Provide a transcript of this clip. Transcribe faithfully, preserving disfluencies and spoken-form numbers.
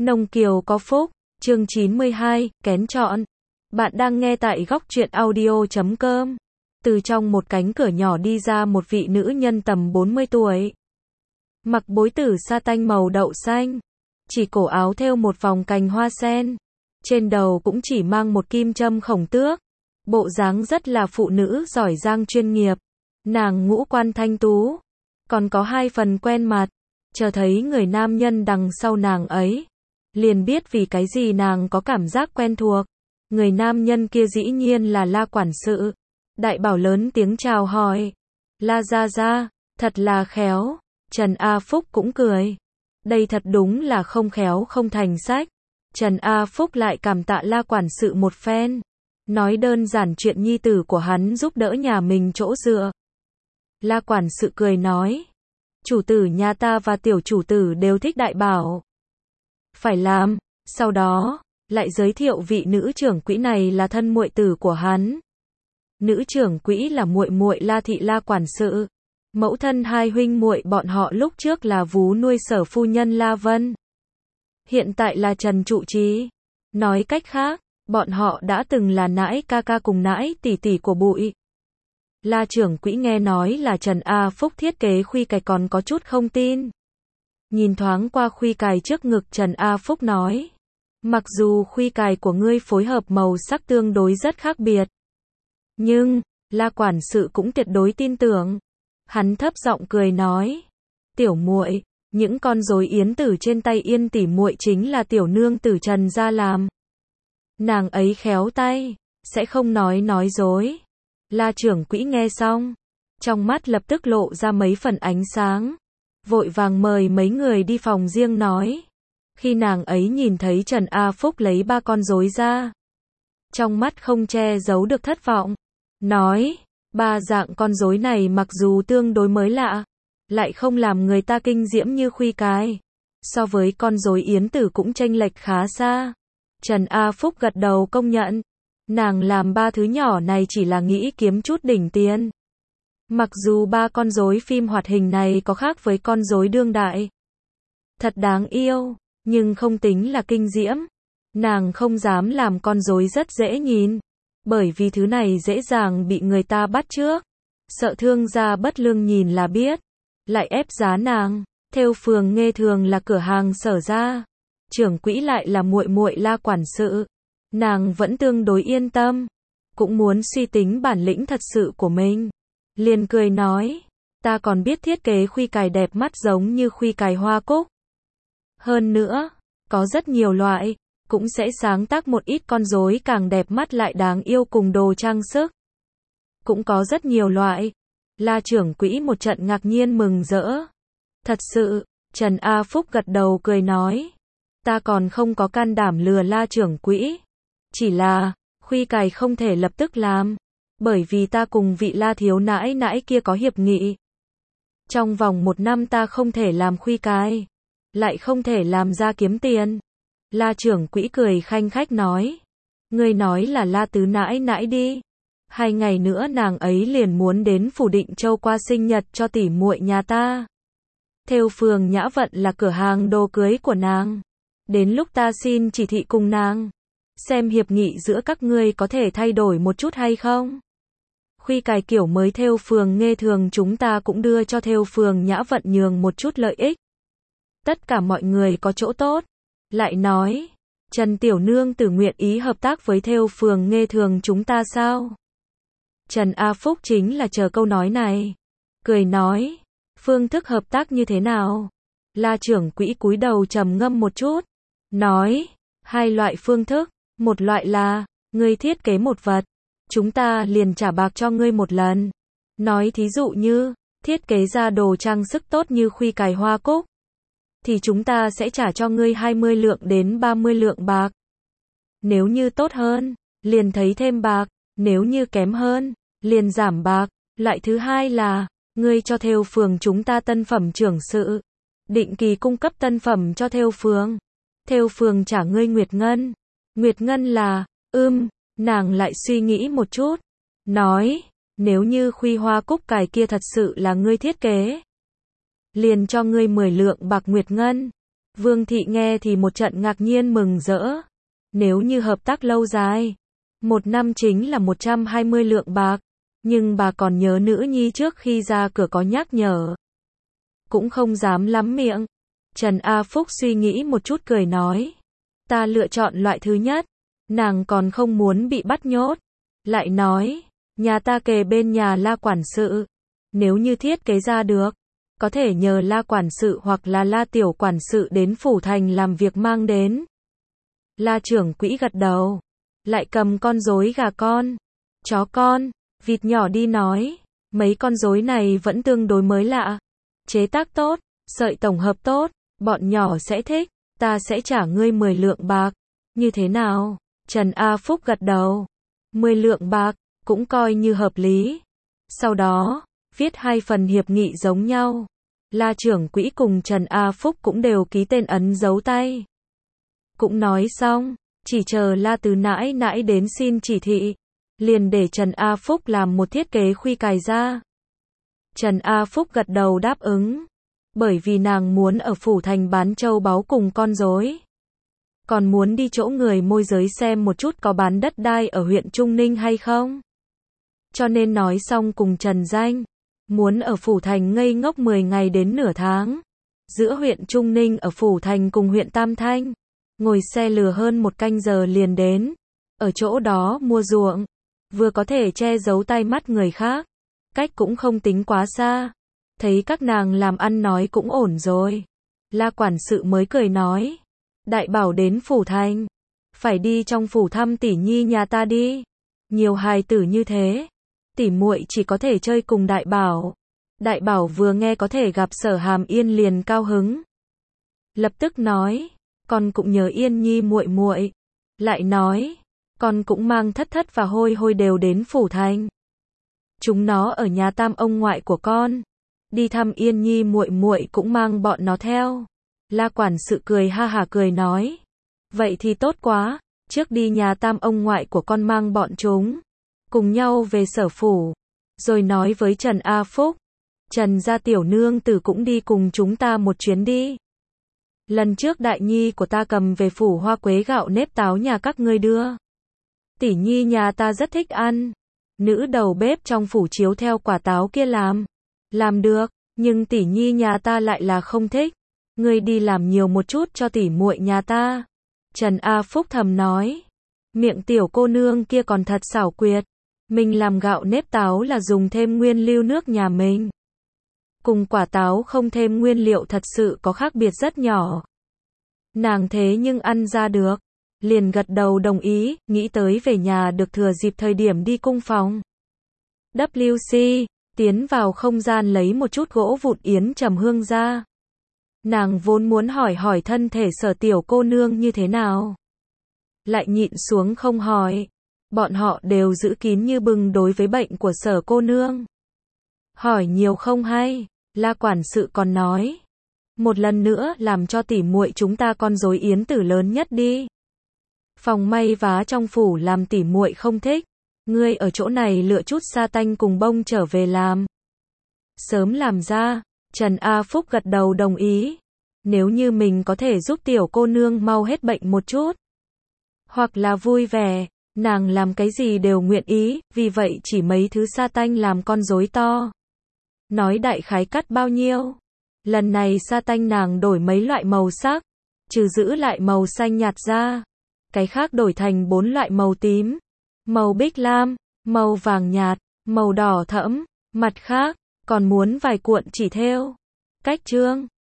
Nông Kiều có phúc, chương chín mươi hai, kén chọn. Bạn đang nghe tại góc truyện audio chấm com. Từ trong một cánh cửa nhỏ đi ra một vị nữ nhân tầm bốn mươi tuổi. Mặc bối tử sa tanh màu đậu xanh. Chỉ cổ áo thêu một vòng cành hoa sen. Trên đầu cũng chỉ mang một kim châm khổng tước. Bộ dáng rất là phụ nữ giỏi giang chuyên nghiệp. Nàng ngũ quan thanh tú. Còn có hai phần quen mặt. Chờ thấy người nam nhân đằng sau nàng ấy. Liền biết vì cái gì nàng có cảm giác quen thuộc. Người nam nhân kia dĩ nhiên là La quản sự. Đại bảo lớn tiếng chào hỏi. La gia gia, thật là khéo. Trần A Phúc cũng cười. Đây thật đúng là không khéo không thành sách. Trần A Phúc lại cảm tạ La quản sự một phen. Nói đơn giản chuyện nhi tử của hắn giúp đỡ nhà mình chỗ dựa. La quản sự cười nói. Chủ tử nhà ta và tiểu chủ tử đều thích đại bảo. Phải làm. Sau đó, lại giới thiệu vị nữ trưởng quỹ này là thân muội tử của hắn. Nữ trưởng quỹ là muội muội La thị La quản sự. Mẫu thân hai huynh muội bọn họ lúc trước là vú nuôi sở phu nhân La Vân. Hiện tại là Trần trụ trì. Nói cách khác, bọn họ đã từng là nãi ca ca cùng nãi tỷ tỷ của bụi. La trưởng quỹ nghe nói là Trần A Phúc thiết kế khuy cài còn có chút không tin. Nhìn thoáng qua khuy cài trước ngực Trần A Phúc nói. Mặc dù khuy cài của ngươi phối hợp màu sắc tương đối rất khác biệt. Nhưng, La quản sự cũng tuyệt đối tin tưởng. Hắn thấp giọng cười nói. Tiểu muội, những con rối yến tử trên tay Yên tỷ muội chính là tiểu nương tử Trần gia làm. Nàng ấy khéo tay, sẽ không nói nói dối. La trưởng quỹ nghe xong, trong mắt lập tức lộ ra mấy phần ánh sáng. Vội vàng mời mấy người đi phòng riêng nói. Khi nàng ấy nhìn thấy Trần A Phúc lấy ba con rối ra. Trong mắt không che giấu được thất vọng. Nói, ba dạng con rối này mặc dù tương đối mới lạ. Lại không làm người ta kinh diễm như khuy cài. So với con rối yến tử cũng chênh lệch khá xa. Trần A Phúc gật đầu công nhận. Nàng làm ba thứ nhỏ này chỉ là nghĩ kiếm chút đỉnh tiền. Mặc dù ba con rối phim hoạt hình này có khác với con rối đương đại. Thật đáng yêu, nhưng không tính là kinh diễm. Nàng không dám làm con rối rất dễ nhìn. Bởi vì thứ này dễ dàng bị người ta bắt chước. Sợ thương gia bất lương nhìn là biết. Lại ép giá nàng. Thêu phường Nghê thường là cửa hàng Sở gia. Trưởng quỹ lại là muội muội La quản sự. Nàng vẫn tương đối yên tâm. Cũng muốn suy tính bản lĩnh thật sự của mình. Liền cười nói. Ta còn biết thiết kế khuy cài đẹp mắt giống như khuy cài hoa cúc. Hơn nữa, có rất nhiều loại. Cũng sẽ sáng tác một ít con rối càng đẹp mắt lại đáng yêu cùng đồ trang sức. Cũng có rất nhiều loại. La trưởng quỹ một trận ngạc nhiên mừng rỡ. Thật sự, Trần A Phúc gật đầu cười nói. Ta còn không có can đảm lừa La trưởng quỹ. Chỉ là, khuy cài không thể lập tức làm. Bởi vì ta cùng vị La thiếu nãi nãi kia có hiệp nghị. Trong vòng một năm ta không thể làm khuy cài. Lại không thể làm ra kiếm tiền. La trưởng quỹ cười khanh khách nói. Ngươi nói là La tứ nãi nãi đi. Hai ngày nữa nàng ấy liền muốn đến Phủ Định Châu qua sinh nhật cho tỷ muội nhà ta. Thêu phường Nhã Vận là cửa hàng đồ cưới của nàng. Đến lúc ta xin chỉ thị cùng nàng. Xem hiệp nghị giữa các ngươi có thể thay đổi một chút hay không. Khuy cài kiểu mới thêu phường Nghê thường chúng ta cũng đưa cho thêu phường Nhã Vận nhường một chút lợi ích. Tất cả mọi người có chỗ tốt. Lại nói, Trần tiểu nương tử nguyện ý hợp tác với thêu phường Nghê thường chúng ta sao? Trần A Phúc chính là chờ câu nói này. Cười nói, phương thức hợp tác như thế nào? La trưởng quỹ cúi đầu trầm ngâm một chút. Nói, hai loại phương thức. Một loại là, ngươi thiết kế một vật. Chúng ta liền trả bạc cho ngươi một lần. Nói thí dụ như, thiết kế ra đồ trang sức tốt như khuy cài hoa cúc. Thì chúng ta sẽ trả cho ngươi hai mươi lượng đến ba mươi lượng bạc. Nếu như tốt hơn, liền thấy thêm bạc. Nếu như kém hơn, liền giảm bạc. Loại thứ hai là, ngươi cho thêu phường chúng ta tân phẩm trưởng sự. Định kỳ cung cấp tân phẩm cho thêu phường. Thêu phường trả ngươi nguyệt ngân. Nguyệt ngân là, ưm, nàng lại suy nghĩ một chút. Nói, nếu như khuy hoa cúc cài kia thật sự là ngươi thiết kế. Liền cho ngươi mười lượng bạc nguyệt ngân. Vương thị nghe thì một trận ngạc nhiên mừng rỡ. Nếu như hợp tác lâu dài, một năm chính là một trăm hai mươi lượng bạc. Nhưng bà còn nhớ nữ nhi trước khi ra cửa có nhắc nhở. Cũng không dám lắm miệng. Trần A Phúc suy nghĩ một chút cười nói. Ta lựa chọn loại thứ nhất. Nàng còn không muốn bị bắt nhốt. Lại nói, nhà ta kề bên nhà La quản sự. Nếu như thiết kế ra được, có thể nhờ La quản sự hoặc là La tiểu quản sự đến phủ thành làm việc mang đến. La trưởng quỹ gật đầu. Lại cầm con rối gà con, chó con, vịt nhỏ đi nói. Mấy con rối này vẫn tương đối mới lạ. Chế tác tốt, sợi tổng hợp tốt, bọn nhỏ sẽ thích. Ta sẽ trả ngươi mười lượng bạc. Như thế nào? Trần A Phúc gật đầu. mười lượng bạc, cũng coi như hợp lý. Sau đó, viết hai phần hiệp nghị giống nhau. La trưởng quỹ cùng Trần A Phúc cũng đều ký tên ấn dấu tay. Cũng nói xong, chỉ chờ La tứ nãi nãi đến xin chỉ thị. Liền để Trần A Phúc làm một thiết kế khuy cài ra. Trần A Phúc gật đầu đáp ứng. Bởi vì nàng muốn ở phủ thành bán châu báu cùng con rối. Còn muốn đi chỗ người môi giới xem một chút có bán đất đai ở huyện Trung Ninh hay không. Cho nên nói xong cùng Trần Danh. Muốn ở phủ thành ngây ngốc mười ngày đến nửa tháng. Giữa huyện Trung Ninh ở phủ thành cùng huyện Tam Thanh. Ngồi xe lừa hơn một canh giờ liền đến. Ở chỗ đó mua ruộng. Vừa có thể che giấu tai mắt người khác. Cách cũng không tính quá xa. Thấy các nàng làm ăn nói cũng ổn rồi. La quản sự mới cười nói. Đại bảo đến phủ thành. Phải đi trong phủ thăm tỷ nhi nhà ta đi. Nhiều hài tử như thế. Tỷ muội chỉ có thể chơi cùng đại bảo. Đại bảo vừa nghe có thể gặp Sở Hàm Yên liền cao hứng. Lập tức nói. Con cũng nhớ Yên nhi muội muội. Lại nói. Con cũng mang thất thất và hôi hôi đều đến phủ thành. Chúng nó ở nhà tam ông ngoại của con. Đi thăm Yên nhi muội muội cũng mang bọn nó theo. La quản sự cười ha hả cười nói. Vậy thì tốt quá. Trước đi nhà tam ông ngoại của con mang bọn chúng. Cùng nhau về sở phủ. Rồi nói với Trần A Phúc. Trần gia tiểu nương tử cũng đi cùng chúng ta một chuyến đi. Lần trước đại nhi của ta cầm về phủ hoa quế gạo nếp táo nhà các ngươi đưa. Tỷ nhi nhà ta rất thích ăn. Nữ đầu bếp trong phủ chiếu theo quả táo kia làm. Làm được, nhưng tỷ nhi nhà ta lại là không thích. Ngươi đi làm nhiều một chút cho tỷ muội nhà ta. Trần A Phúc thầm nói. Miệng tiểu cô nương kia còn thật xảo quyệt. Mình làm gạo nếp táo là dùng thêm nguyên lưu nước nhà mình. Cùng quả táo không thêm nguyên liệu thật sự có khác biệt rất nhỏ. Nàng thế nhưng ăn ra được. Liền gật đầu đồng ý, nghĩ tới về nhà được thừa dịp thời điểm đi cung phòng. W C, tiến vào không gian lấy một chút gỗ vụn yến trầm hương ra. Nàng vốn muốn hỏi hỏi thân thể Sở tiểu cô nương như thế nào. Lại nhịn xuống không hỏi. Bọn họ đều giữ kín như bưng đối với bệnh của Sở cô nương. Hỏi nhiều không hay, La quản sự còn nói. Một lần nữa làm cho tỷ muội chúng ta con rối yến tử lớn nhất đi. Phòng may vá trong phủ làm tỷ muội không thích. Ngươi ở chỗ này lựa chút sa tanh cùng bông trở về làm. Sớm làm ra, Trần A Phúc gật đầu đồng ý. Nếu như mình có thể giúp tiểu cô nương mau hết bệnh một chút. Hoặc là vui vẻ, nàng làm cái gì đều nguyện ý, vì vậy chỉ mấy thứ sa tanh làm con rối to. Nói đại khái cắt bao nhiêu. Lần này sa tanh nàng đổi mấy loại màu sắc, trừ giữ lại màu xanh nhạt ra. Cái khác đổi thành bốn loại màu tím, màu bích lam, màu vàng nhạt, màu đỏ thẫm, mặt khác, còn muốn vài cuộn chỉ thêu. Cách trương,